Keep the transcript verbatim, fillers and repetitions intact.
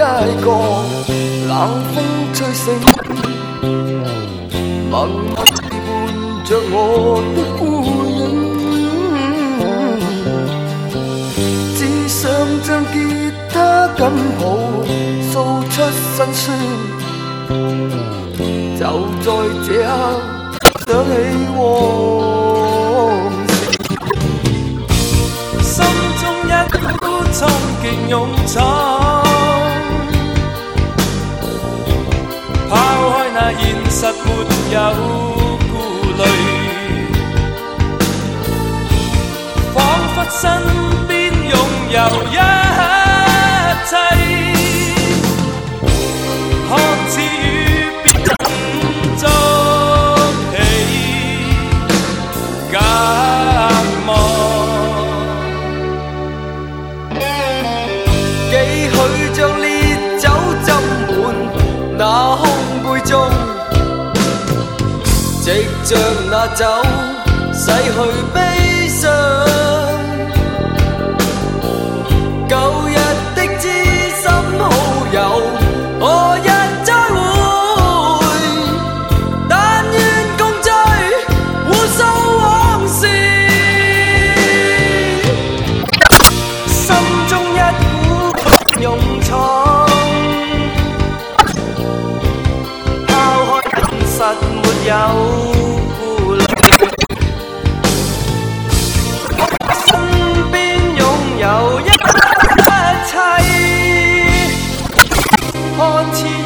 個冷風吹醒，默默伴着我的孤影。只想將吉他緊抱，訴出辛酸。就在這刻，想起往事， 心中一股衝勁勇闖。拋開那現實沒有顧慮，彷彿身邊擁有一切，看似與別人作戲隔膜。 幾許將烈酒斟滿那空杯中，藉着那酒洗去悲傷。舊日的知心好友，何日再會？但願共聚，互訴往事。心中一股勇闖，拋開現實沒有顧慮，身邊擁有一切，看似